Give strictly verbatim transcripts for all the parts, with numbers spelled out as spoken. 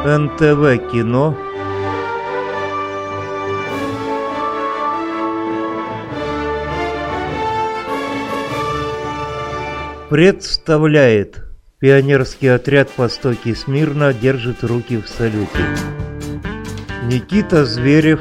эн тэ вэ Кино представляет: пионерский отряд по стойке смирно держит руки в салюте. Никита Зверев,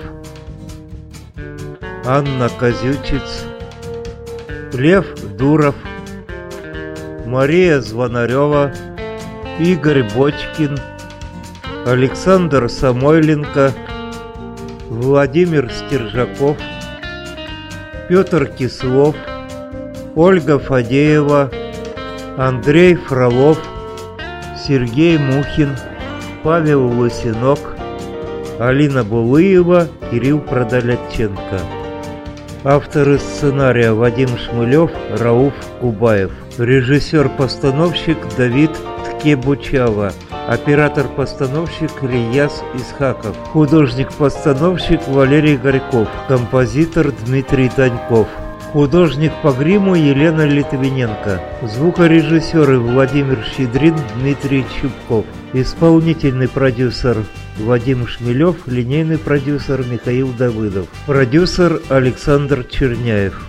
Анна Козючиц, Лев Дуров, Мария Звонарева, Игорь Бочкин, Александр Самойленко, Владимир Стержаков, Петр Кислов, Ольга Фадеева, Андрей Фролов, Сергей Мухин, Павел Лысенок, Алина Булыева, Кирилл Продолятченко. Авторы сценария: Вадим Шмылев, Рауф Кубаев. Режиссер-постановщик Давид Ткебучава. Оператор-постановщик Рияз Исхаков. Художник-постановщик Валерий Горьков. Композитор Дмитрий Даньков. Художник по гриму Елена Литвиненко. Звукорежиссеры: Владимир Щедрин, Дмитрий Чубков. Исполнительный продюсер Вадим Шмелев, линейный продюсер Михаил Давыдов. Продюсер Александр Черняев.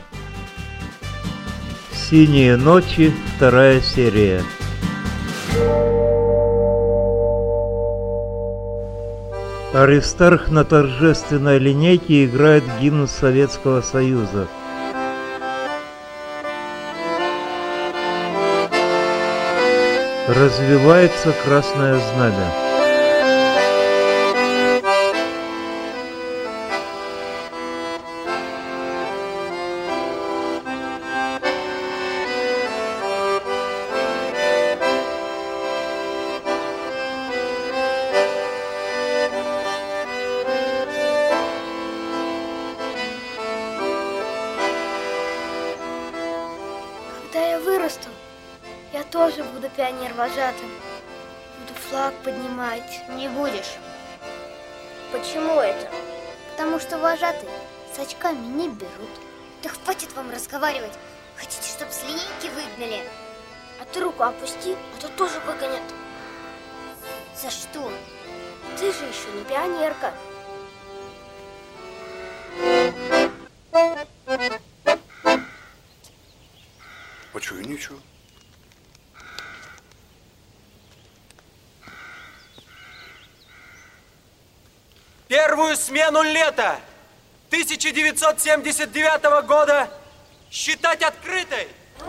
«Синие ночи», вторая серия. Аристарх на торжественной линейке играет гимн Советского Союза. Развивается красное знамя. Когда я вырасту, я тоже буду пионер-вожатым. Буду флаг поднимать. Не будешь. Почему это? Потому что вожатые с очками не берут. Да хватит вам разговаривать. Хотите, чтобы с линейки выгнали? А ты руку опусти, а то тоже выгонят. За что? Ты же еще не пионерка. А что, и ничего. Первую смену лета тысяча девятьсот семьдесят девятого года считать открытой.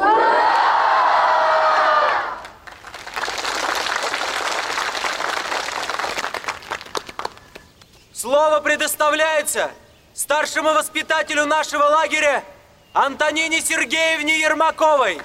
Слово предоставляется старшему воспитателю нашего лагеря Антонине Сергеевне Ермаковой.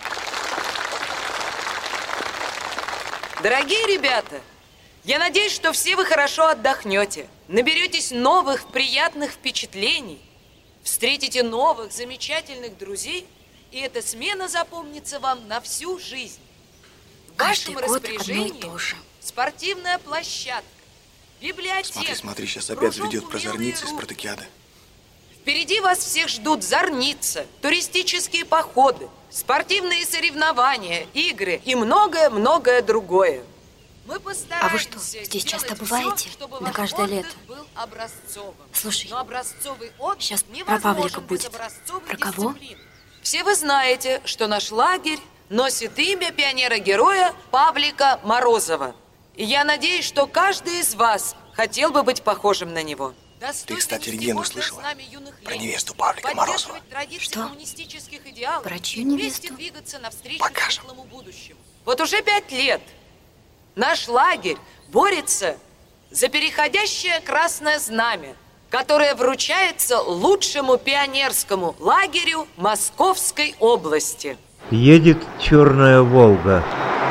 Дорогие ребята, я надеюсь, что все вы хорошо отдохнете, наберетесь новых приятных впечатлений, встретите новых замечательных друзей, и эта смена запомнится вам на всю жизнь. В вашем распоряжении спортивная площадка, библиотека. Смотри, смотри, сейчас опять ведет про зорницы и спартакиады. Впереди вас всех ждут зорница, туристические походы, спортивные соревнования, игры и многое-многое другое. Мы А вы что, здесь часто бываете? На каждое лето? Слушай, сейчас про Павлика будет. Про кого? Все вы знаете, что наш лагерь носит имя пионера-героя Павлика Морозова. И я надеюсь, что каждый из вас хотел бы быть похожим на него. Ты, кстати, легенду слышала? Про невесту Павлика Морозова. Что? Про чью невесту? Покажем. Вот уже пять лет наш лагерь борется за переходящее красное знамя, которое вручается лучшему пионерскому лагерю Московской области. Едет черная Волга.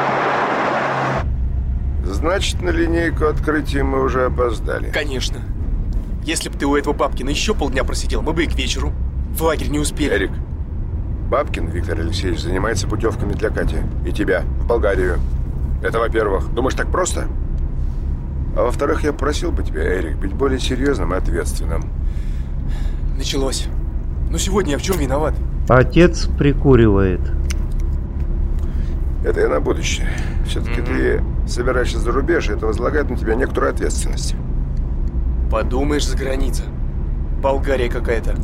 Значит, на линейку открытия мы уже опоздали. Конечно. Если бы ты у этого Бабкина еще полдня просидел, мы бы и к вечеру в лагерь не успели. Эрик, Бабкин Виктор Алексеевич занимается путевками для Кати и тебя в Болгарию. Это, во-первых. Думаешь, так просто? А во-вторых, я просил бы тебя, Эрик, быть более серьезным и ответственным. Началось. Но сегодня я в чем виноват? Отец прикуривает. Это я на будущее. Все-таки mm-hmm. ты собираешься за рубеж, и это возлагает на тебя некоторую ответственность. Подумаешь, за граница. Болгария какая-то.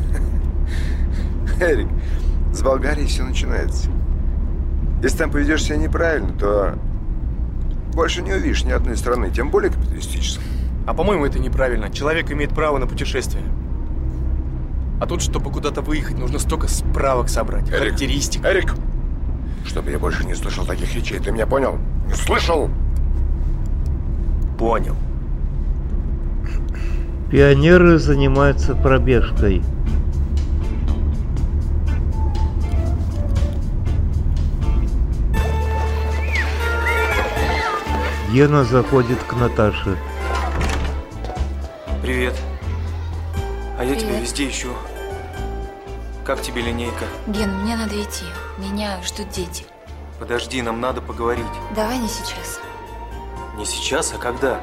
Эрик, с Болгарией все начинается. Если там поведешь себя неправильно, то больше не увидишь ни одной страны, тем более капиталистической. А по-моему, это неправильно. Человек имеет право на путешествие. А тут, чтобы куда-то выехать, нужно столько справок собрать, Эрик, характеристик. Эрик! Чтобы я больше не слышал таких речей, ты меня понял? Не слышал? Понял. Пионеры занимаются пробежкой. Гена заходит к Наташе. Привет. А я Привет. тебя везде ищу. Как тебе линейка? Ген, мне надо идти. Меня ждут дети. Подожди, нам надо поговорить. Давай не сейчас. Не сейчас, а когда?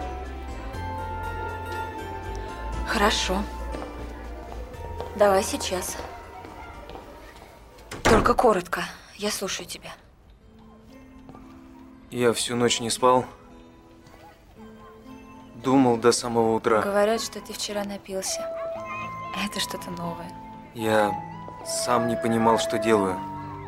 Хорошо. Давай сейчас. Только коротко. Я слушаю тебя. Я всю ночь не спал. Думал до самого утра. Говорят, что ты вчера напился. Это что-то новое. Я сам не понимал, что делаю.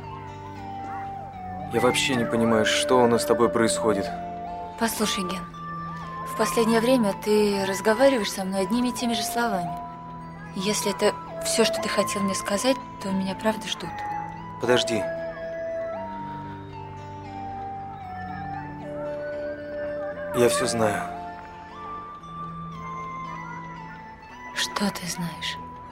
Я вообще не понимаю, что у нас с тобой происходит. Послушай, Ген, в последнее время ты разговариваешь со мной одними и теми же словами. Если это все, что ты хотел мне сказать, то меня правда ждут. Подожди. Я все знаю. Что ты знаешь?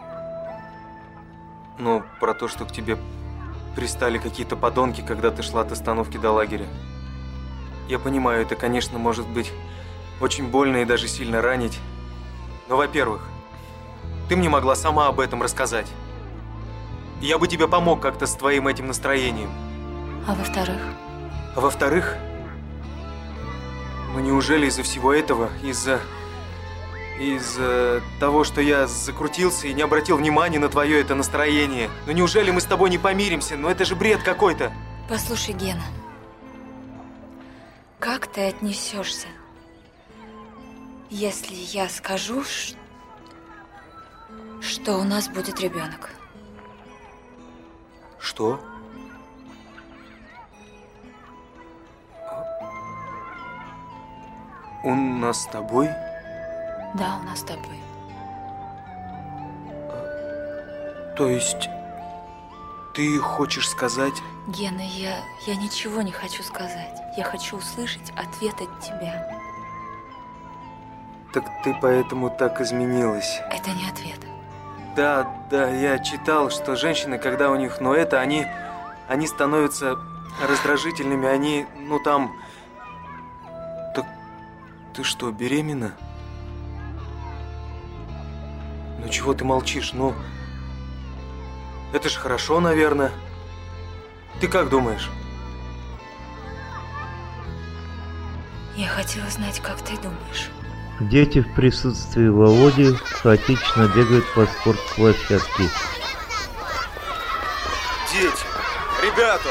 Ну, про то, что к тебе пристали какие-то подонки, когда ты шла от остановки до лагеря. Я понимаю, это, конечно, может быть очень больно и даже сильно ранить. Но, во-первых, ты мне могла сама об этом рассказать. И я бы тебе помог как-то с твоим этим настроением. А во-вторых? А во-вторых, ну неужели из-за всего этого, из-за... Из-за того, что я закрутился и не обратил внимания на твое это настроение. Ну неужели мы с тобой не помиримся? Ну это же бред какой-то. Послушай, Гена, как ты отнесешься, если я скажу, что у нас будет ребенок? Что? У нас с тобой? Да, у нас с тобой. То есть, ты хочешь сказать... Гена, я, я ничего не хочу сказать. Я хочу услышать ответ от тебя. Так ты поэтому так изменилась. Это не ответ. Да, да, я читал, что женщины, когда у них, ну это, они, они становятся раздражительными, они, ну там... Так ты что, беременна? Ну чего ты молчишь, ну... Это ж хорошо, наверное. Ты как думаешь? Я хотела знать, как ты думаешь. Дети в присутствии Володи хаотично бегают по спортплощадке. Дети! Ребята!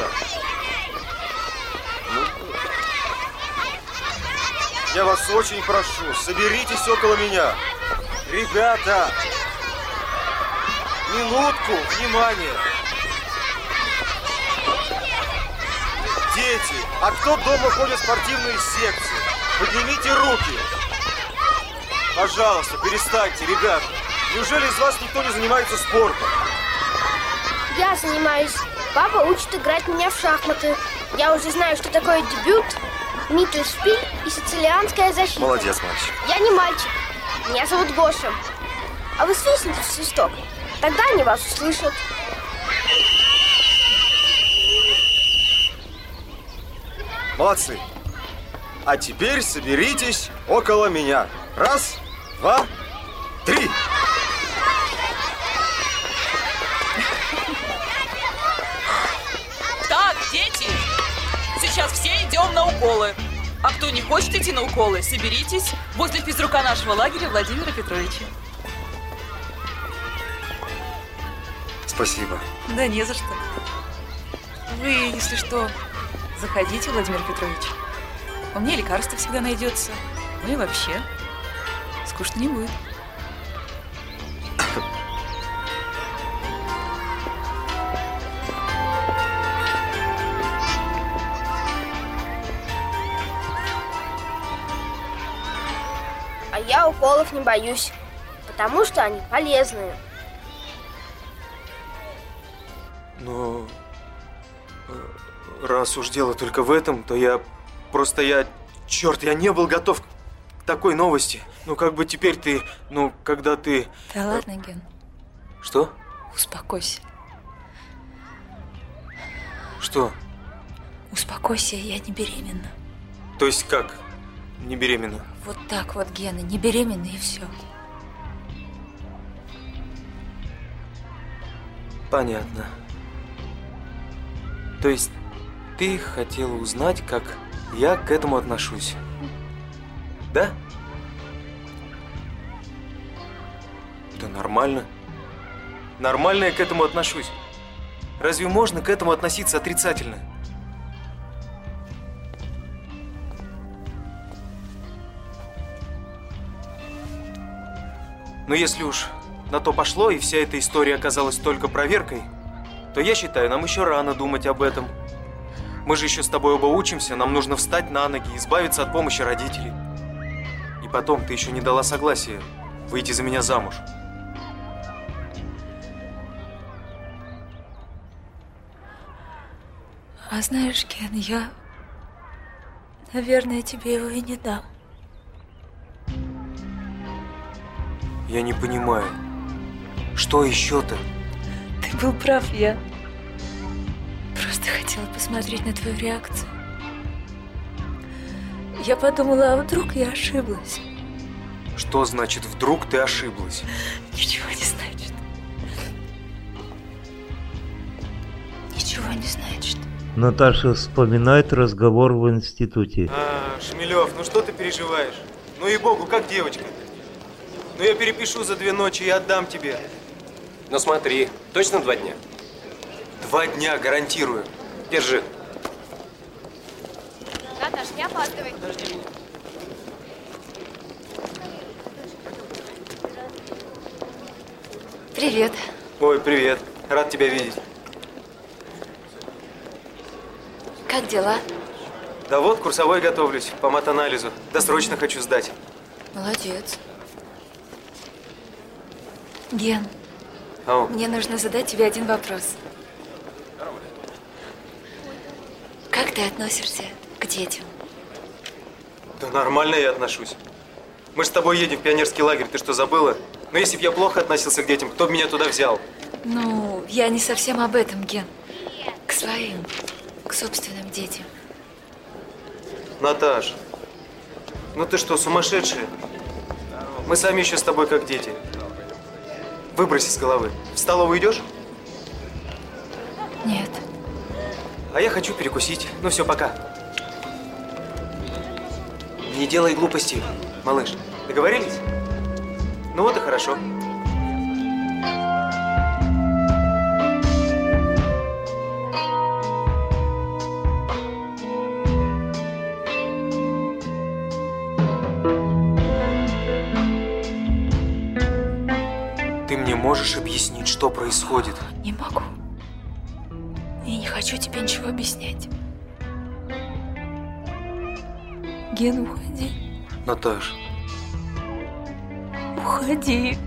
Я вас очень прошу, соберитесь около меня. Ребята! Минутку, внимание! Дети, а кто дома ходит в спортивные секции? Поднимите руки! Пожалуйста, перестаньте, ребята! Неужели из вас никто не занимается спортом? Я занимаюсь. Папа учит играть меня в шахматы. Я уже знаю, что такое дебют, миттельшпиль и сицилианская защита. Молодец, мальчик. Я не мальчик. Меня зовут Гоша. А вы свистните в свисток. Тогда они вас услышат. Молодцы. А теперь соберитесь около меня. Раз, два, три. Так, дети, сейчас все идем на уколы. А кто не хочет идти на уколы, соберитесь возле физрука нашего лагеря Владимира Петровича. Спасибо. Да не за что. Вы, если что, заходите, Владимир Петрович. У меня лекарство всегда найдется. Ну и вообще, скучно не будет. А я уколов не боюсь, потому что они полезные. Но раз уж дело только в этом, то я просто я, черт, я не был готов к такой новости. Ну как бы теперь ты, ну когда ты... Да ладно, Ген. Что? Успокойся. Что? Успокойся, я не беременна. То есть как не беременна? Вот так вот, Гена, не беременна и все. Понятно. То есть ты хотела узнать, как я к этому отношусь? Да? Да нормально. Нормально я к этому отношусь. Разве можно к этому относиться отрицательно? Но если уж на то пошло, и вся эта история оказалась только проверкой, то я считаю, нам еще рано думать об этом. Мы же еще с тобой оба учимся, нам нужно встать на ноги, избавиться от помощи родителей. И потом, ты еще не дала согласия выйти за меня замуж. А знаешь, Ген, я, наверное, тебе его и не дам. Я не понимаю, что еще-то? Ты был прав, я просто хотела посмотреть на твою реакцию. Я подумала, а вдруг я ошиблась? Что значит «вдруг ты ошиблась»? Ничего не значит. Ничего не значит. Наташа вспоминает разговор в институте. А, Шмелев, ну что ты переживаешь? Ну и богу, как девочка? Ну я перепишу за две ночи и отдам тебе. Ну смотри, точно два дня? Два дня, гарантирую. Держи. Наташ, не опаздывай. Подожди меня. Привет. Ой, привет. Рад тебя видеть. Как дела? Да вот, курсовой готовлюсь, по матанализу. Досрочно хочу сдать. Молодец. Ген, Ау. мне нужно задать тебе один вопрос. Как ты относишься к детям? Да нормально я отношусь. Мы же с тобой едем в пионерский лагерь, ты что, забыла? Но если бы я плохо относился к детям, кто бы меня туда взял? Ну, я не совсем об этом, Ген. К своим, к собственным детям. Наташ, ну ты что, сумасшедшая? Мы сами еще с тобой как дети. Выбрось из головы. В столовую идешь? Нет. А я хочу перекусить. Ну все, пока. Не делай глупостей, малыш. Договорились? Ну вот и хорошо. Ты мне можешь объяснить, что происходит? Не могу. Я не хочу тебе ничего объяснять. Ген, уходи. Наташ. Уходи.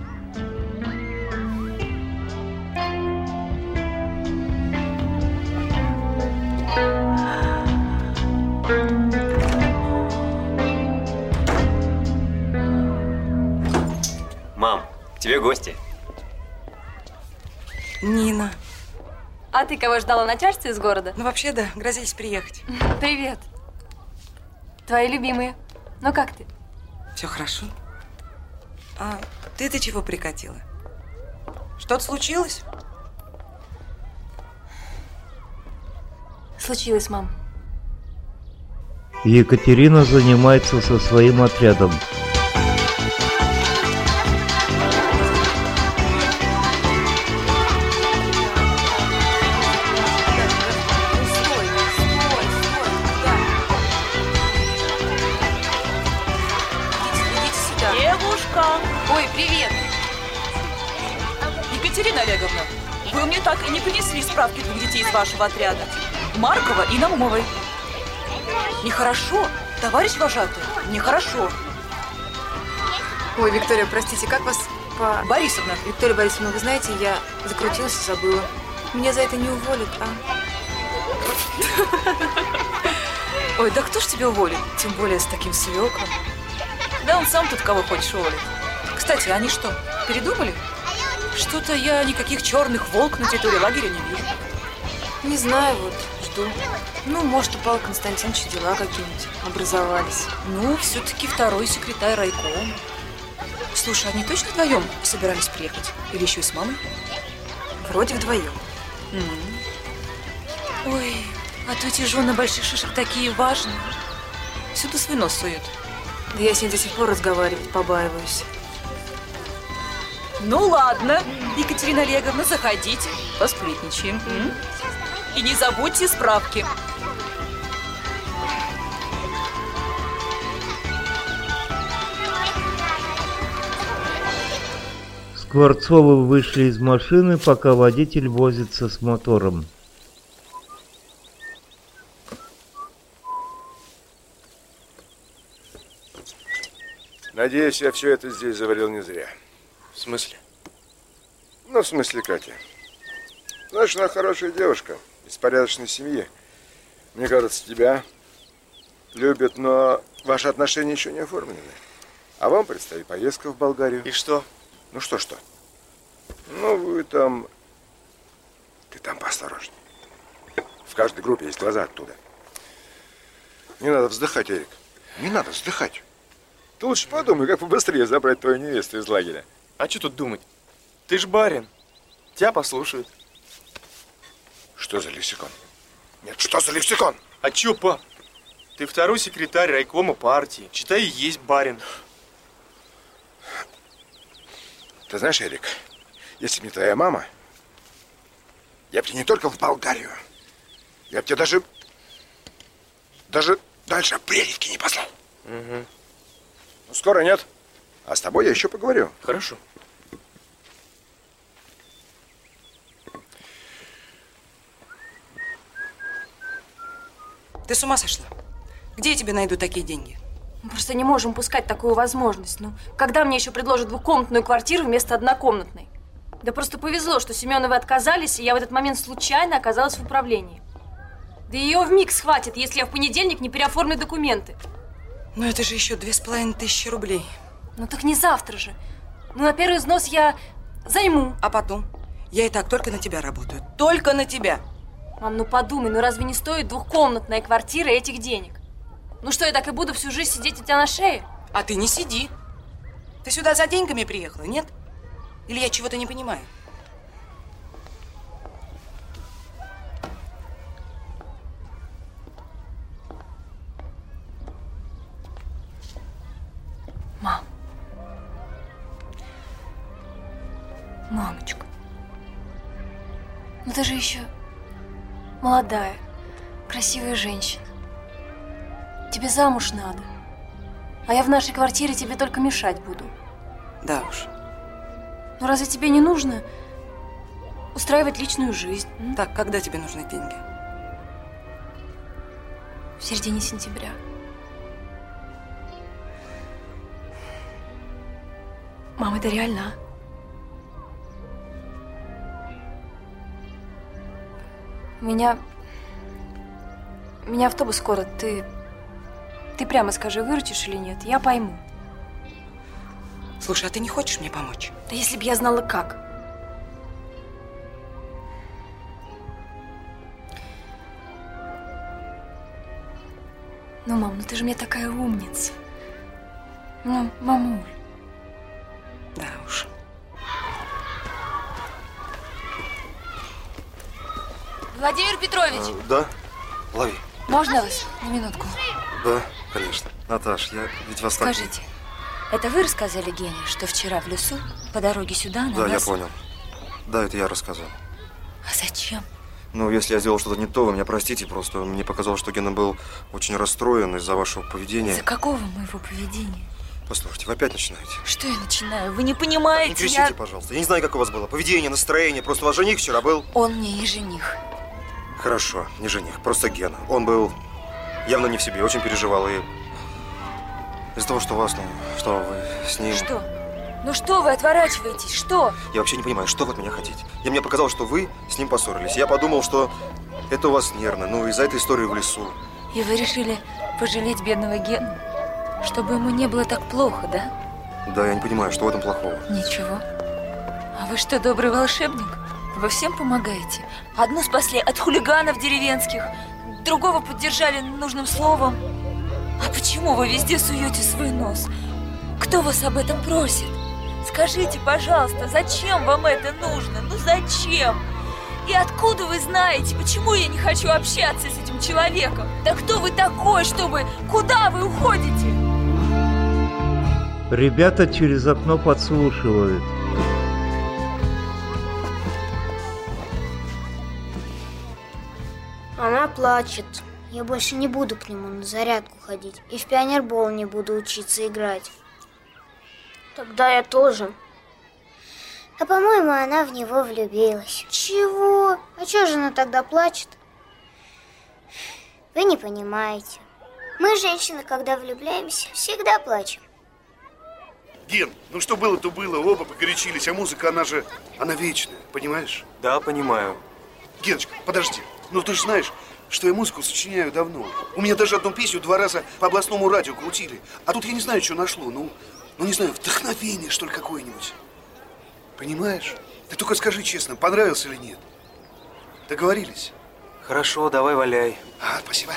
Мам, к тебе гости. Нина. А ты кого ждала, начальство из города? Ну, вообще, да, грозились приехать. Привет. Твои любимые. Ну, как ты? Все хорошо. А ты-то чего прикатила? Что-то случилось? Случилось, мам. Екатерина занимается со своим отрядом. Екатерина Олеговна, вы мне так и не принесли справки двух детей из вашего отряда. Маркова и Наумовой. Нехорошо, товарищ вожатый, нехорошо. Ой, Виктория, простите, как вас по... Борисовна. Виктория Борисовна, вы знаете, я закрутилась и забыла. Меня за это не уволят, а? Ой, да кто ж тебя уволит? Тем более с таким свекром. Да он сам тут кого хочешь уволит. Кстати, они что, передумали? Что-то я никаких черных волк на территории лагеря не вижу. Не знаю, вот, жду. Ну, может, у Павла Константиновича дела какие-нибудь образовались. Ну, все-таки второй секретарь райкома. Слушай, они точно вдвоем собирались приехать? Или еще и с мамой? Вроде вдвоем. Mm-hmm. Ой, а то эти жены больших шишек такие важные. Всюду свой нос суют. Да я с ней до сих пор разговаривать побаиваюсь. Ну ладно, Екатерина Олеговна, заходите, посплетничаем. Mm-hmm. И не забудьте справки. Скворцовы вышли из машины, пока водитель возится с мотором. Надеюсь, я все это здесь заварил не зря. В смысле? Ну, в смысле, Катя. Знаешь, она хорошая девушка, из порядочной семьи. Мне кажется, тебя любят, но ваши отношения еще не оформлены. А вам предстоит поездка в Болгарию. И что? Ну что-что? Ну, вы там... Ты там поосторожней. В каждой группе есть глаза оттуда. Не надо вздыхать, Эрик. Не надо вздыхать. Ты лучше подумай, как побыстрее забрать твою невесту из лагеря. А что тут думать? Ты ж барин. Тебя послушают. Что за лексикон? Нет, что за лексикон? А чё, пап? Ты второй секретарь райкома партии. Читай, и есть барин. Ты знаешь, Эрик, если бы не твоя мама, я бы тебя не только в Болгарию, я бы тебя даже, даже дальше Апрелевки не послал. Угу. Ну, скоро нет. А с тобой я еще поговорю. Хорошо. Ты с ума сошла? Где я тебе найду такие деньги? Мы просто не можем упускать такую возможность. Ну, когда мне еще предложат двухкомнатную квартиру вместо однокомнатной? Да просто повезло, что Семеновы отказались, и я в этот момент случайно оказалась в управлении. Да ее вмиг схватит, если я в понедельник не переоформлю документы. Ну это же еще две с половиной тысячи рублей. Ну так не завтра же. Ну на первый взнос я займу. А потом? Я и так только на тебя работаю. Только на тебя. Мам, ну подумай, ну разве не стоит двухкомнатная квартира этих денег? Ну что, я так и буду всю жизнь сидеть у тебя на шее? А ты не сиди. Ты сюда за деньгами приехала, нет? Или я чего-то не понимаю? Мам. Мамочка. Ну ты же еще молодая, красивая женщина. Тебе замуж надо. А я в нашей квартире тебе только мешать буду. Да уж. Ну разве тебе не нужно устраивать личную жизнь? М? Так, когда тебе нужны деньги? В середине сентября. Мам, это реально, а? У меня... У меня автобус скоро. Ты... Ты прямо скажи, выручишь или нет? Я пойму. Слушай, а ты не хочешь мне помочь? Да если бы я знала, как. Ну, мам, ну ты же мне такая умница. Ну, мамуль. Да уж. Владимир Петрович! А, да? Лови. Можно вас на минутку? Да, конечно. Наташ, я ведь вас Скажите, так... это вы рассказали Гене, что вчера в лесу по дороге сюда на Да, нас... я понял. Да, это я рассказал. А зачем? Ну, если я сделал что-то не то, вы меня простите, просто мне показалось, что Гена был очень расстроен из-за вашего поведения. Из-за какого моего поведения? Послушайте, вы опять начинаете. Что я начинаю? Вы не понимаете, Не кричите, я... пожалуйста. Я не знаю, как у вас было. Поведение, настроение. Просто у вас жених вчера был. Он мне не жених. Хорошо, не жених, просто Гена. Он был явно не в себе, очень переживал. И из-за того, что у вас, ну, что вы с ним... Что? Ну что вы отворачиваетесь? Что? Я вообще не понимаю, что вы от меня хотите. И мне показалось, что вы с ним поссорились. Я подумал, что это у вас нервно. Ну, из-за этой истории в лесу. И вы решили пожалеть бедного Гену? Чтобы ему не было так плохо, да? Да, я не понимаю, что в этом плохого. Ничего. А вы что, добрый волшебник? Вы всем помогаете? Одну спасли от хулиганов деревенских, другого поддержали нужным словом. А почему вы везде суете свой нос? Кто вас об этом просит? Скажите, пожалуйста, зачем вам это нужно? Ну зачем? И откуда вы знаете, почему я не хочу общаться с этим человеком? Да кто вы такой, чтобы... Куда вы уходите? Ребята через окно подслушивают. Она плачет. Я больше не буду к нему на зарядку ходить. И в пионербол не буду учиться играть. Тогда я тоже. А по-моему, она в него влюбилась. Чего? А чего же она тогда плачет? Вы не понимаете. Мы, женщины, когда влюбляемся, всегда плачем. Ген, ну что было, то было. Оба погорячились. А музыка, она же, она вечная, понимаешь? Да, понимаю. Геночка, подожди. Ну ты же знаешь, что я музыку сочиняю давно. У меня даже одну песню два раза по областному радио крутили. А тут я не знаю, что нашло. Ну, ну не знаю, вдохновение, что ли, какое-нибудь. Понимаешь? Ты только скажи честно, понравился или нет? Договорились? Хорошо, давай валяй. А, спасибо.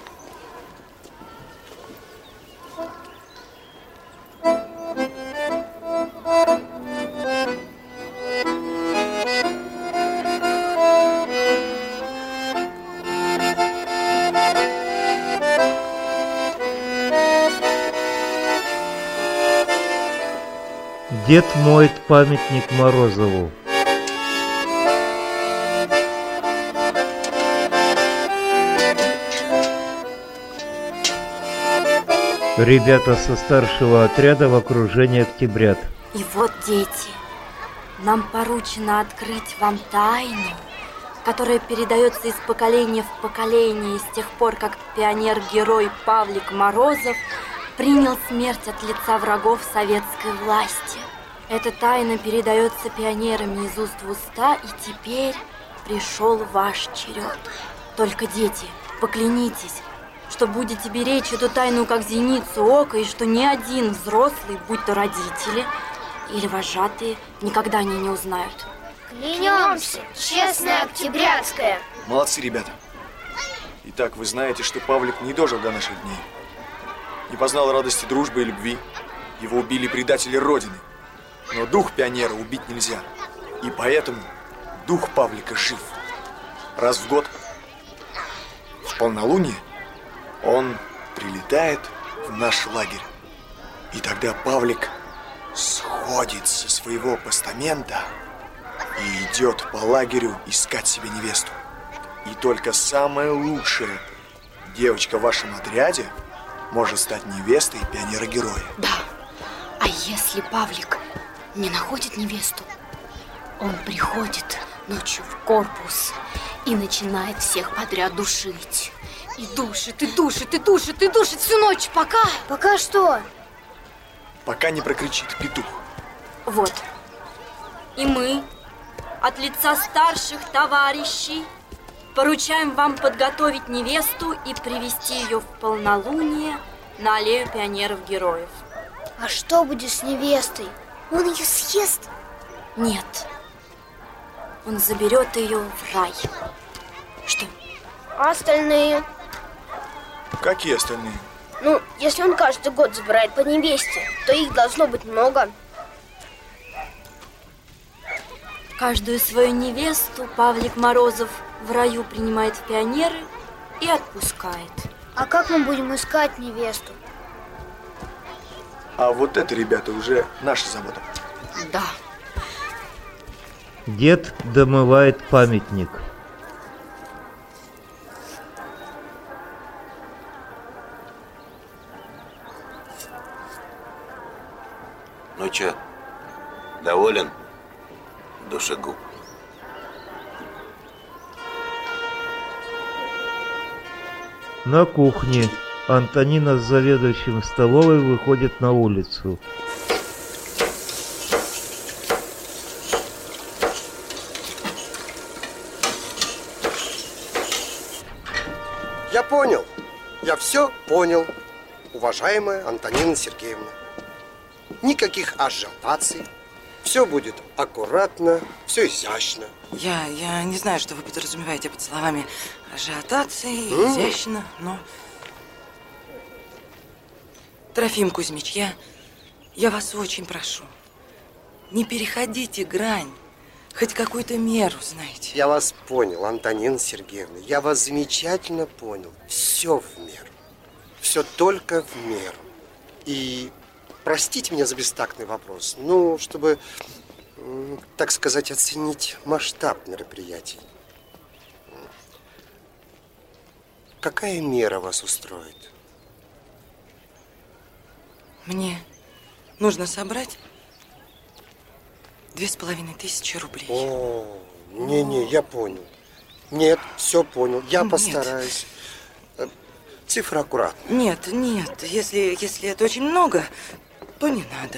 Дед моет памятник Морозову. Ребята со старшего отряда в окружении октябрят. И вот, дети, нам поручено открыть вам тайну, которая передается из поколения в поколение с тех пор, как пионер-герой Павлик Морозов принял смерть от лица врагов советской власти. Эта тайна передается пионерами из уст в уста, и теперь пришел ваш черед. Только, дети, поклянитесь, что будете беречь эту тайну как зеницу ока, и что ни один взрослый, будь то родители или вожатые, никогда они не узнают. Клянемся, честная октябрятская. Молодцы, ребята. Итак, вы знаете, что Павлик не дожил до наших дней. Не познал радости дружбы и любви. Его убили предатели Родины. Но дух пионера убить нельзя. И поэтому дух Павлика жив. Раз в год, в полнолуние, он прилетает в наш лагерь. И тогда Павлик сходит со своего постамента и идет по лагерю искать себе невесту. И только самая лучшая девочка в вашем отряде может стать невестой пионера-героя. Да. А если Павлик не находит невесту, он приходит ночью в корпус и начинает всех подряд душить. И душит, и душит, и душит, и душит всю ночь, пока... Пока что? Пока не прокричит петух. Вот. И мы от лица старших товарищей поручаем вам подготовить невесту и привести ее в полнолуние на аллею пионеров-героев. А что будет с невестой? Он ее съест? Нет. Он заберет ее в рай. Что? А остальные? Какие остальные? Ну, если он каждый год забирает по невесте, то их должно быть много. Каждую свою невесту Павлик Морозов в раю принимает в пионеры и отпускает. А как мы будем искать невесту? А вот это, ребята, уже наша забота. Да. Дед домывает памятник. чё, доволен, душегуб? На кухне Антонина с заведующим столовой выходит на улицу. Я понял. Я все понял, уважаемая Антонина Сергеевна. Никаких ажиотаций. Все будет аккуратно, все изящно. Я, я не знаю, что вы подразумеваете под словами ажиотации, Mm. изящно, но... Трофим Кузьмич, я, я вас очень прошу, не переходите грань, хоть какую-то меру, знаете. Я вас понял, Антонина Сергеевна. Я вас замечательно понял. Все в меру. Все только в меру. И простите меня за бестактный вопрос, ну, чтобы, м, так сказать, оценить масштаб мероприятий. Какая мера вас устроит? Мне нужно собрать две с половиной тысячи рублей. О, не-не, я понял. Нет, все понял. Я Нет. постараюсь. Э, Цифра аккуратная. Нет, нет, если, если это очень много, то не надо.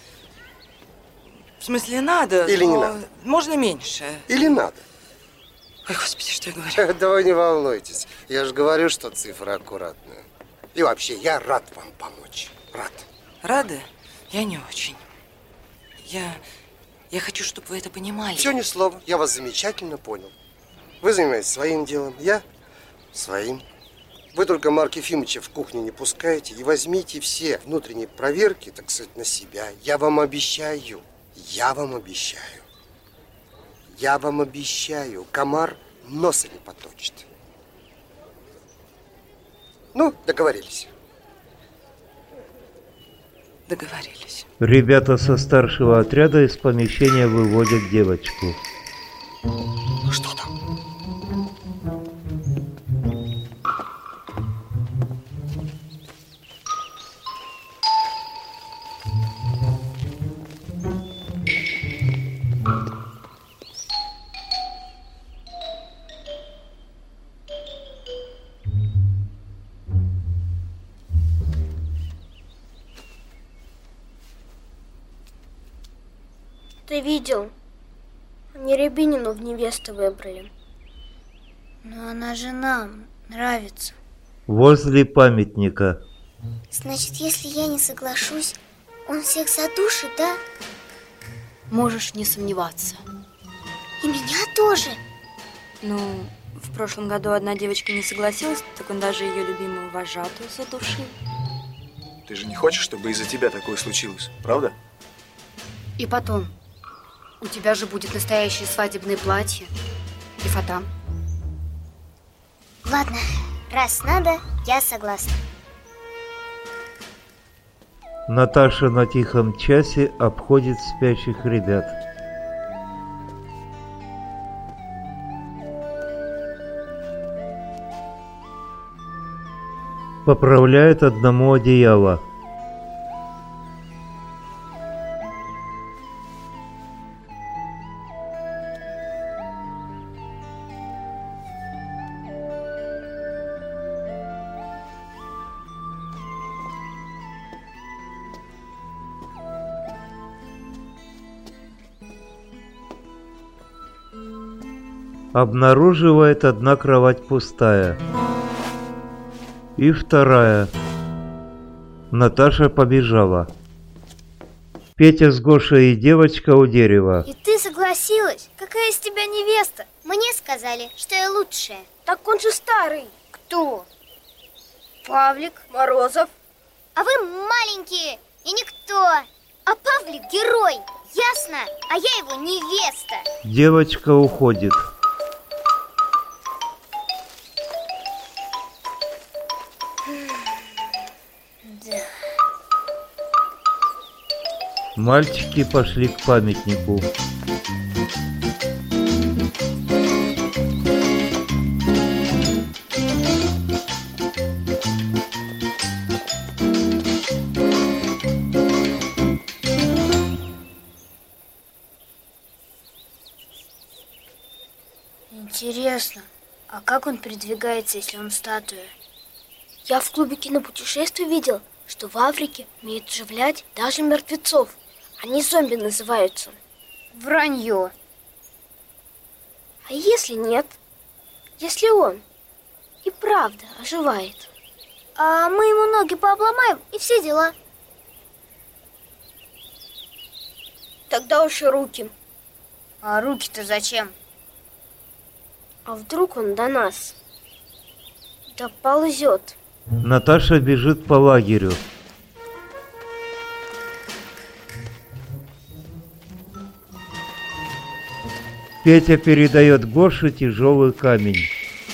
В смысле, надо, Или не но надо? можно меньше. Или надо? Ой, господи, что я говорю? Да вы не волнуйтесь. Я же говорю, что цифра аккуратная. И вообще, я рад вам помочь. Рад. Рада? Я не очень. Я, я хочу, чтобы вы это понимали. Все ни слова. Я вас замечательно понял. Вы занимаетесь своим делом, я своим. Вы только Марка Ефимовича в кухню не пускаете и возьмите все внутренние проверки, так сказать, на себя. Я вам обещаю. Я вам обещаю. Я вам обещаю. Комар носа не поточит. Ну, договорились. Договорились. Ребята со старшего отряда из помещения выводят девочку. Что там? Ты видел? Они Рябинину в невесту выбрали. Но она же нам нравится. Возле памятника. Значит, если я не соглашусь, он всех задушит, да? Можешь не сомневаться. И меня тоже. Ну, в прошлом году одна девочка не согласилась, так он даже ее любимую вожатую задушил. Ты же не хочешь, чтобы из-за тебя такое случилось, правда? И потом, у тебя же будет настоящее свадебное платье и фатан. Ладно, раз надо, я согласна. Наташа на тихом часе обходит спящих ребят. Поправляет одному одеяло. Обнаруживает одна кровать пустая. И вторая. Наташа побежала. Петя с Гошей и девочка у дерева. И ты согласилась? Какая из тебя невеста? Мне сказали, что я лучшая. Так он же старый. Кто? Павлик, Морозов. А вы маленькие и никто. А Павлик герой, ясно? А я его невеста. Девочка уходит. Мальчики пошли к памятнику. Интересно, а как он передвигается, если он статуя? Я в клубе кинопутешествий видел, что в Африке умеют оживлять даже мертвецов. Они зомби называются. Вранье. А если нет? Если он и правда оживает? А мы ему ноги пообломаем и все дела. Тогда уж и руки. А руки-то зачем? А вдруг он до нас доползет? Наташа бежит по лагерю. Петя передает Гоше тяжелый камень.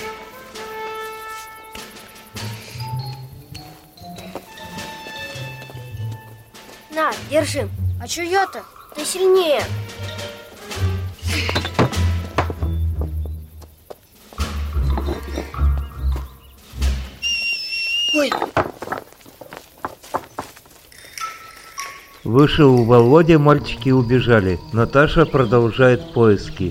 На, держи. А чё я-то? Ты сильнее. Ой. Вышел Володя, мальчики убежали. Наташа продолжает поиски.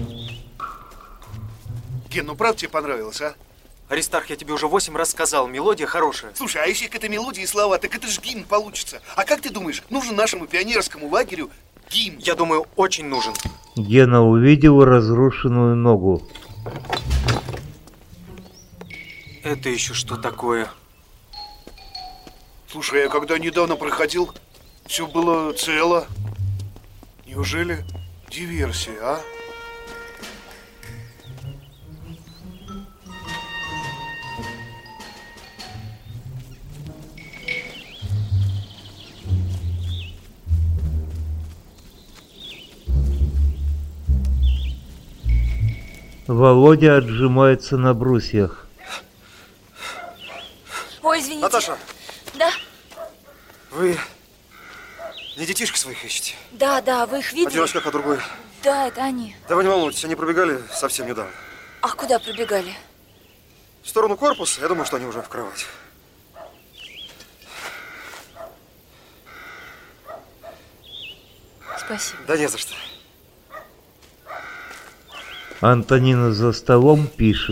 Ген, ну правда тебе понравилось, а? Аристарх, я тебе уже восемь раз сказал, мелодия хорошая. Слушай, а если к этой мелодии слова, так это же гимн получится. А как ты думаешь, нужен нашему пионерскому лагерю гимн? Я думаю, очень нужен. Гена увидел разрушенную ногу. Это еще что такое? Слушай, я когда недавно проходил, все было цело. Неужели диверсия, а? Володя отжимается на брусьях. Ой, извините. Наташа! Да? Вы не детишек своих ищете? Да, да, вы их видели? Один раз как, а другой. Да, это они. Да вы не волнуйтесь, они пробегали совсем недавно. А куда пробегали? В сторону корпуса, я думаю, что они уже в кровати. Спасибо. Да не за что. Антонина за столом пишет.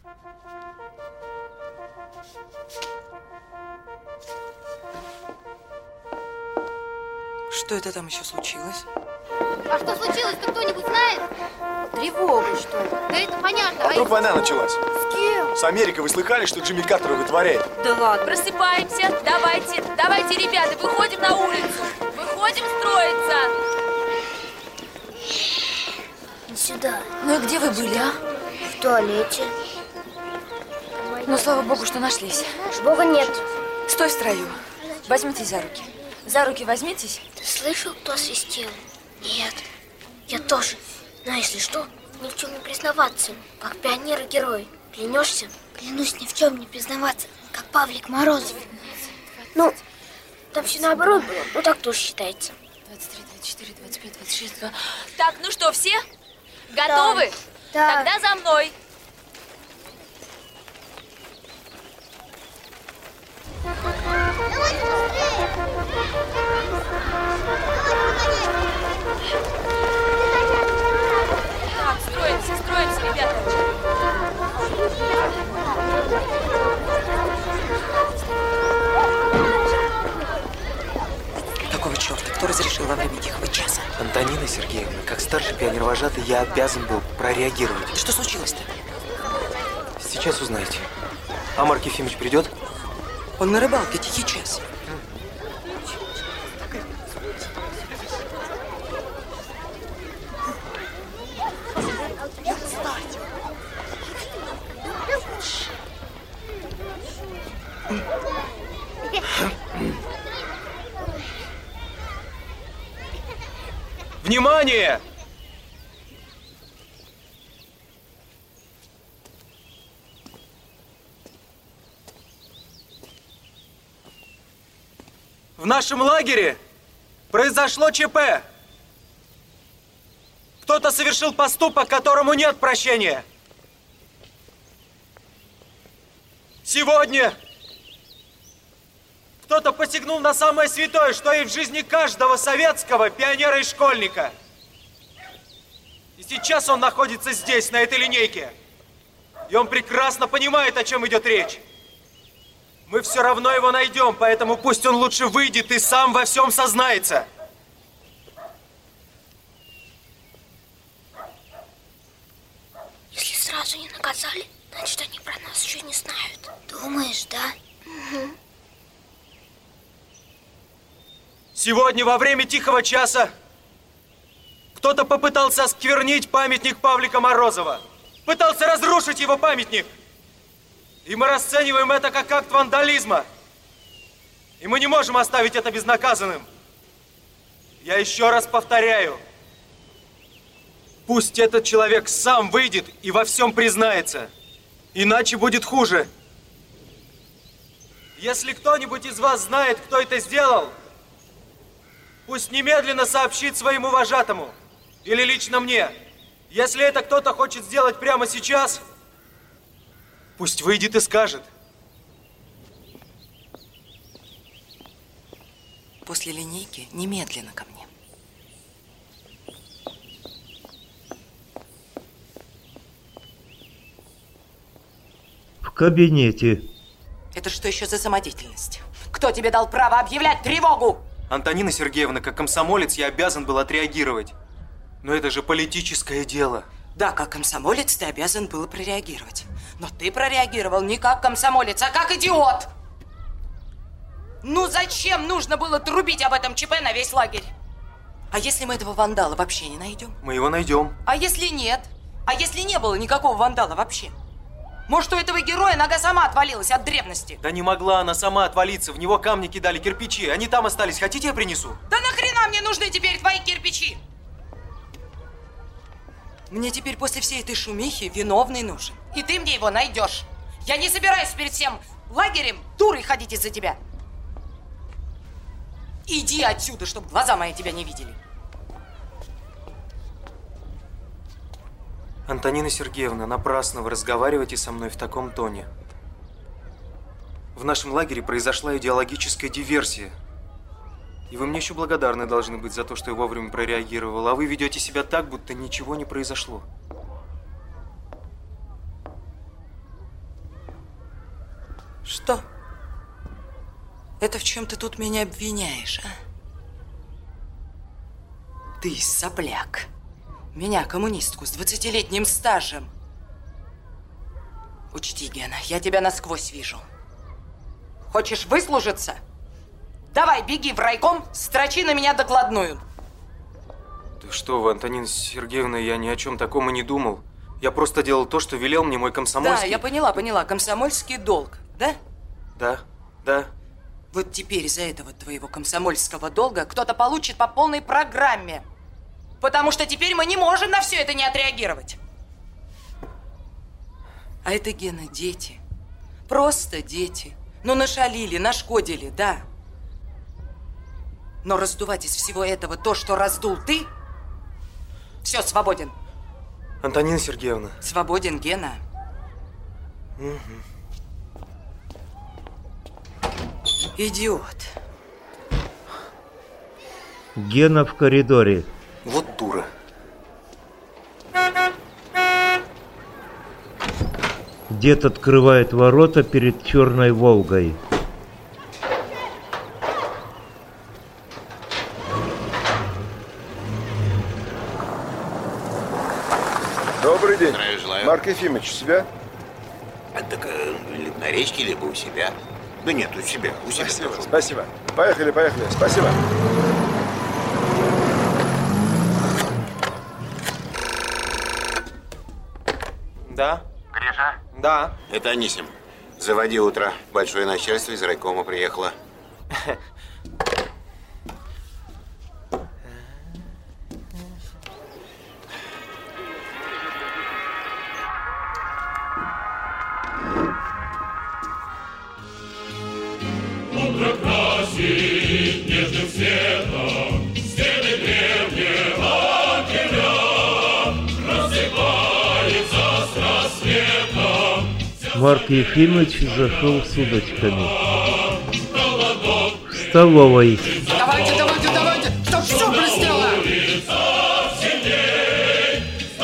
Что это там еще случилось? А что случилось-то, кто-нибудь знает? Тревога, что ли? Да это понятно. А вдруг война началась? С кем? С Америкой вы слыхали, что Джимми Картер вытворяет? Да ладно. Просыпаемся. Давайте, давайте, ребята, выходим на улицу. Выходим строиться. Сюда. Ну и где вы были, а? В туалете. Ну, слава богу, что нашлись. Бога нет. Стой в строю. Возьмитесь за руки. За руки возьмитесь. Ты слышал, кто свистел? Нет. Я тоже. Но если что, ни в чем не признаваться, как пионер и герой. Клянешься? Клянусь ни в чем не признаваться, как Павлик Морозов. Ну, там все наоборот было. Ну так тоже считается. двадцать три, двадцать четыре, двадцать пять, двадцать шесть, два. Так, ну что, все? Готовы? Да. Тогда за мной. Так, строимся, строимся, ребята. Какого черта? Кто разрешил во время тихого часа? Антонина Сергеевна, как старший пионер-вожатый, я обязан был прореагировать. Что случилось-то? Сейчас узнаете. А Марк Ефимович придет? Он на рыбалке, тихий час. Внимание! В нашем лагере произошло ЧП. Кто-то совершил поступок, которому нет прощения. Сегодня кто-то посягнул на самое святое, что есть в жизни каждого советского пионера и школьника. И сейчас он находится здесь, на этой линейке. И он прекрасно понимает, о чем идет речь. Мы все равно его найдем, поэтому пусть он лучше выйдет и сам во всем сознается. Если сразу не наказали, значит, они про нас еще не знают. Думаешь, да? Угу. Сегодня во время тихого часа кто-то попытался осквернить памятник Павлика Морозова. Пытался разрушить его памятник. И мы расцениваем это как акт вандализма. И мы не можем оставить это безнаказанным. Я еще раз повторяю. Пусть этот человек сам выйдет и во всем признается. Иначе будет хуже. Если кто-нибудь из вас знает, кто это сделал, пусть немедленно сообщит своему вожатому. Или лично мне. Если это кто-то хочет сделать прямо сейчас, пусть выйдет и скажет. После линейки немедленно ко мне. В кабинете. Это что еще за самодеятельность? Кто тебе дал право объявлять тревогу? Антонина Сергеевна, как комсомолец, я обязан был отреагировать. Но это же политическое дело. Да, как комсомолец ты обязан был прореагировать. Но ты прореагировал не как комсомолец, а как идиот. Ну зачем нужно было трубить об этом ЧП на весь лагерь? А если мы этого вандала вообще не найдем? Мы его найдем. А если нет? А если не было никакого вандала вообще? Может, у этого героя нога сама отвалилась от древности? Да не могла она сама отвалиться. В него камни кидали, кирпичи. Они там остались. Хотите, я принесу? Да нахрена мне нужны теперь твои кирпичи? Мне теперь после всей этой шумихи виновный нужен. И ты мне его найдешь. Я не собираюсь перед всем лагерем дурой ходить из-за тебя. Иди отсюда, чтобы глаза мои тебя не видели. Антонина Сергеевна, напрасно вы разговариваете со мной в таком тоне. В нашем лагере произошла идеологическая диверсия. И вы мне еще благодарны должны быть за то, что я вовремя прореагировал. А вы ведете себя так, будто ничего не произошло. Что? Это в чем ты тут меня обвиняешь, а? Ты сопляк. Меня, коммунистку с двадцатилетним стажем. Учти, Гена, я тебя насквозь вижу. Хочешь выслужиться? Давай, беги в райком, строчи на меня докладную. Да что вы, Антонина Сергеевна, я ни о чем таком и не думал. Я просто делал то, что велел мне мой комсомольский... Да, я поняла, поняла. Комсомольский долг, да? Да, да. Вот теперь из-за этого твоего комсомольского долга кто-то получит по полной программе. Потому что теперь мы не можем на все это не отреагировать. А это, Гена, дети. Просто дети. Ну, нашалили, нашкодили, да. Но раздувать из всего этого то, что раздул ты, все, свободен. Антонина Сергеевна. Свободен, Гена. Угу. Идиот. Гена в коридоре. Вот дура. Дед открывает ворота перед черной Волгой. Добрый день. Здравия желаю. Марк Ефимович, у себя? А, так э, на речке либо у себя? Да нет, у себя. У себя. Спасибо, спасибо. Поехали, поехали. Спасибо. Да? Гриша? Да. Это Анисим. Заводи утро. Большое начальство из райкома приехало. Утро красит нежным светом стены древнего Кремля, просыпается с рассветом. Марк Ефимович зашел с удочками. В столовой. Давайте, давайте, давайте, чтоб все блестело!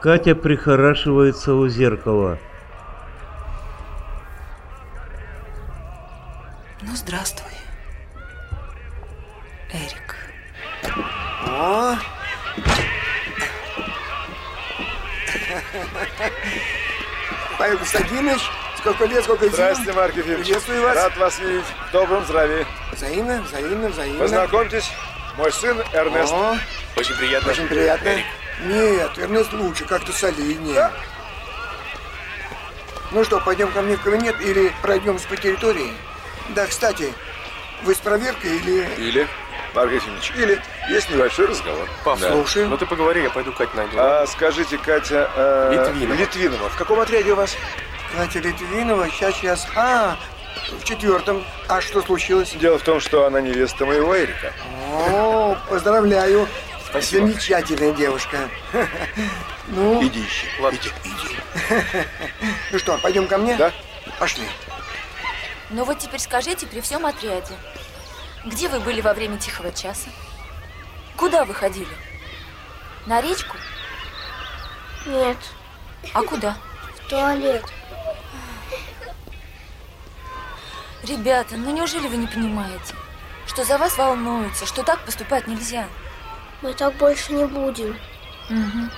Катя прихорашивается у зеркала. Ну, здравствуй, Эрик. О! Павел Константинович, сколько лет, сколько зим. Здравствуйте, Марк Ефимович. Приветствую вас. Рад вас видеть. В добром здравии. Взаимно, взаимно, взаимно. Познакомьтесь, мой сын Эрнест. О, очень приятно. очень приятно. Эрик. Нет, Эрнест лучше, как-то солиднее. Ну что, пойдем ко мне в кабинет или пройдемся по территории? Да, кстати, вы с проверкой или... Или, Марк Ефимович, или есть небольшой разговор. Пап, Да. слушаю. Ну ты поговори, я пойду Катю найду. А, скажите, Катя... Э, Литвинова. Литвинова. В каком отряде у вас? Катя Литвинова, сейчас, сейчас. А, в четвертом. А что случилось? Дело в том, что она невеста моего Эрика. О, поздравляю. Спасибо. Замечательная девушка. Ну, Иди ищи. Ладно. Иди, иди. Ну что, пойдем ко мне? Да. Пошли. Ну вот теперь скажите при всем отряде, где вы были во время тихого часа? Куда вы ходили? На речку? Нет. А куда? В туалет. Ребята, ну неужели вы не понимаете, что за вас волнуются, что так поступать нельзя? Мы так больше не будем. Угу.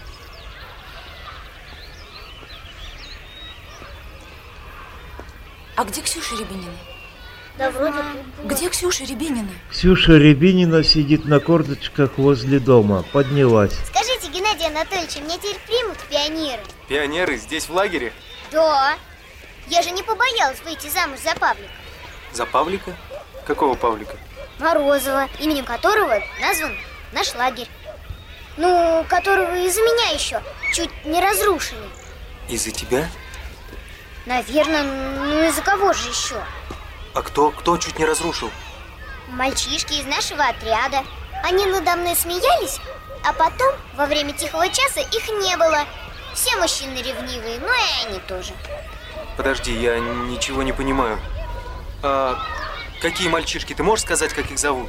А где Ксюша Рябинина? Да вроде... Где Ксюша Рябинина? Ксюша Рябинина сидит на корточках возле дома. Поднялась. Скажите, Геннадий Анатольевич, меня теперь примут пионеры? Пионеры здесь, в лагере? Да. Я же не побоялась выйти замуж за Павлика. За Павлика? Какого Павлика? Морозова, именем которого назван наш лагерь. Ну, которого из-за меня еще чуть не разрушили. Из-за тебя? Наверное, ну из-за кого же еще? А кто? Кто чуть не разрушил? Мальчишки из нашего отряда. Они надо мной смеялись, а потом, во время тихого часа, их не было. Все мужчины ревнивые, ну и они тоже. Подожди, я ничего не понимаю. А какие мальчишки? Ты можешь сказать, как их зовут?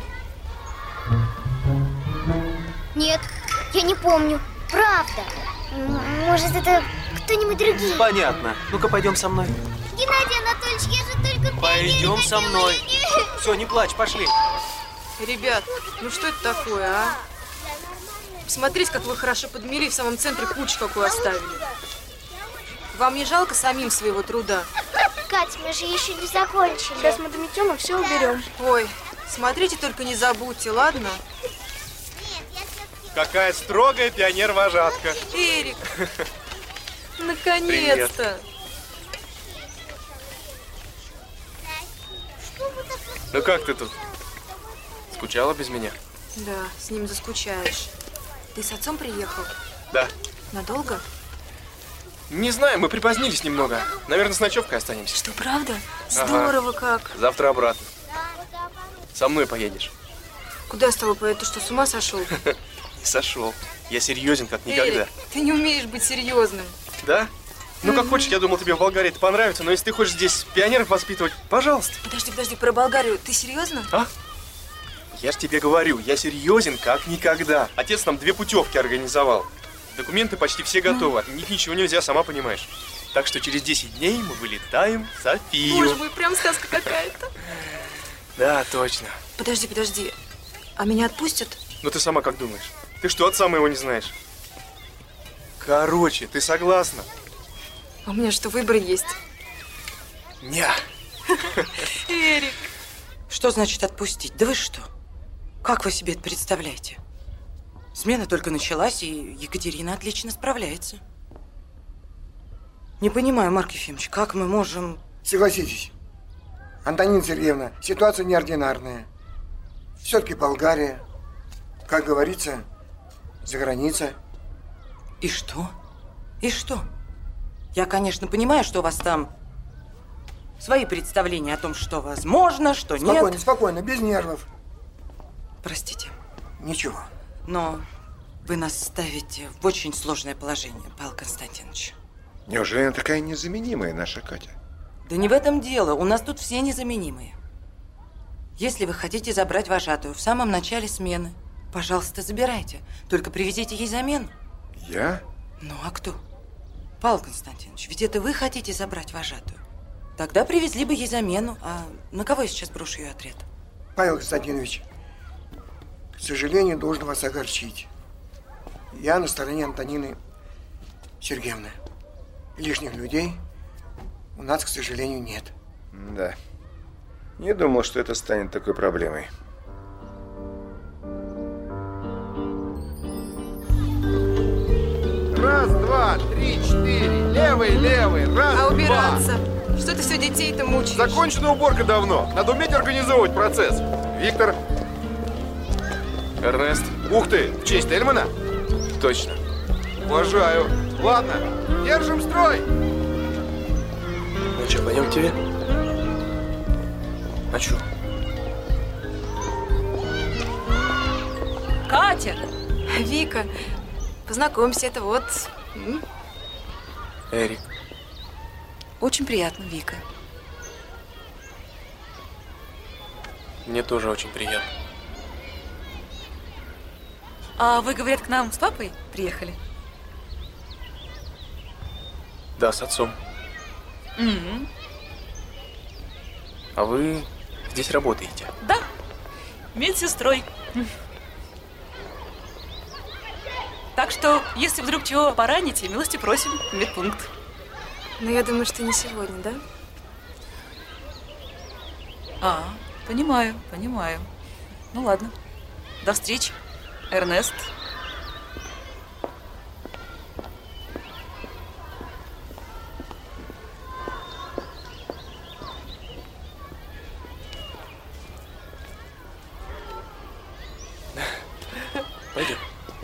Нет, я не помню. Правда. М- Может, это кто-нибудь другие? Понятно. Ну-ка, пойдем со мной. Геннадий Анатольевич, я же только... Пойдем со мной. Все, не плачь, пошли. Ребят, ну что это такое, а? Посмотрите, как вы хорошо подмели, в самом центре кучу какую оставили. Вам не жалко самим своего труда? Катя, мы же еще не закончили. Сейчас мы дометем и все уберем. Ой, смотрите, только не забудьте, ладно? Какая строгая пионер-вожатка. Эрик, наконец-то. Ну как ты тут? Скучала без меня? Да, с ним заскучаешь. Ты с отцом приехал? Да. Надолго? Не знаю, мы припозднились немного. Наверное, с ночевкой останемся. Что, правда? Ага. Здорово как. Завтра обратно. Со мной поедешь. Куда с тобой поеду? Ты что, с ума сошел? Не сошел. Я серьезен, как никогда. Эрик, ты не умеешь быть серьезным. Да? Ну, как хочешь, я думал, тебе в Болгарии это понравится, но если ты хочешь здесь пионеров воспитывать, пожалуйста. Подожди, подожди, про Болгарию. Ты серьезно? А? Я ж тебе говорю, я серьезен, как никогда. Отец нам две путевки организовал. Документы почти все готовы, от них ничего нельзя, сама понимаешь. Так что через десять дней мы вылетаем в Софию. Боже мой, прям сказка какая-то. Да, точно. Подожди, подожди. А меня отпустят? Ну ты сама как думаешь? Ты что, отца моего не знаешь? Короче, ты согласна? А у меня что, выбор есть? Не. Эрик. Что значит отпустить? Да вы что? Как вы себе это представляете? Смена только началась, и Екатерина отлично справляется. Не понимаю, Марк Ефимович, как мы можем... Согласитесь, Антонина Сергеевна, ситуация неординарная. Все-таки Болгария, как говорится, за граница. И что? И что? Я, конечно, понимаю, что у вас там свои представления о том, что возможно, что нет. Спокойно, спокойно, без нервов. Простите. Ничего. Но вы нас ставите в очень сложное положение, Павел Константинович. Неужели она такая незаменимая, наша Катя? Да не в этом дело. У нас тут все незаменимые. Если вы хотите забрать вожатую в самом начале смены, пожалуйста, забирайте. Только привезите ей замену. Я? Ну, а кто? Павел Константинович, ведь это вы хотите забрать вожатую. Тогда привезли бы ей замену. А на кого я сейчас брошу ее отряд? Павел Константинович, к сожалению, должен вас огорчить. Я на стороне Антонины Сергеевны. Лишних людей у нас, к сожалению, нет. Да. Не думал, что это станет такой проблемой. Раз, два, три, четыре. Левый, левый. Раз, А убираться? два. Что ты все детей-то мучаешь? Закончена уборка давно. Надо уметь организовывать процесс. Виктор. Эрнест. Ух ты, в честь Эльмана? Точно. Уважаю. Ладно, держим строй. Ну что, пойдем к тебе? А что? Катя! Вика, познакомься, это вот... м? Эрик. Очень приятно, Вика. Мне тоже очень приятно. А вы, говорят, к нам с папой приехали? Да, с отцом. М-м. А вы здесь работаете? Да, медсестрой. Так что, если вдруг чего пораните, милости просим в медпункт. Но я думаю, что не сегодня, да? А, понимаю, понимаю. Ну ладно. До встречи, Эрнест. Пойдем.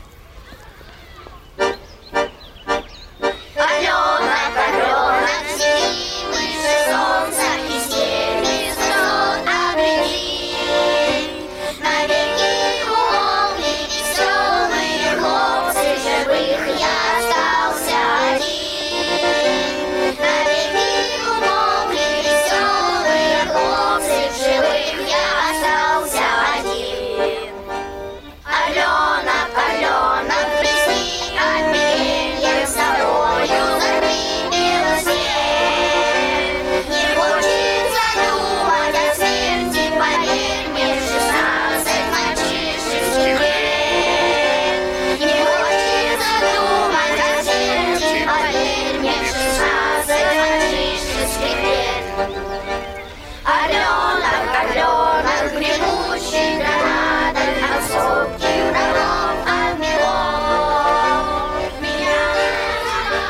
Аленок, Аленок, сиди выше солнца и степи высот обреди. На береги умолкли веселые хлопцы, живых я остался один. На береги умолкли веселые хлопцы, живых я остался один. Аленок, Аленок, плесни от перьев с тобою закрыть белый свет. Не хочется думать о смерти, поверь мне, в шестнадцать мальчишеских лет. Не хочется думать о смерти, поверь мне, в шестнадцать мальчишеских лет. Аленок, Аленок, гремучий гранатом, от сопки врагов отмело. Меня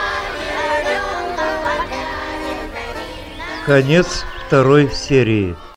Аленка опять. Конец второй серии.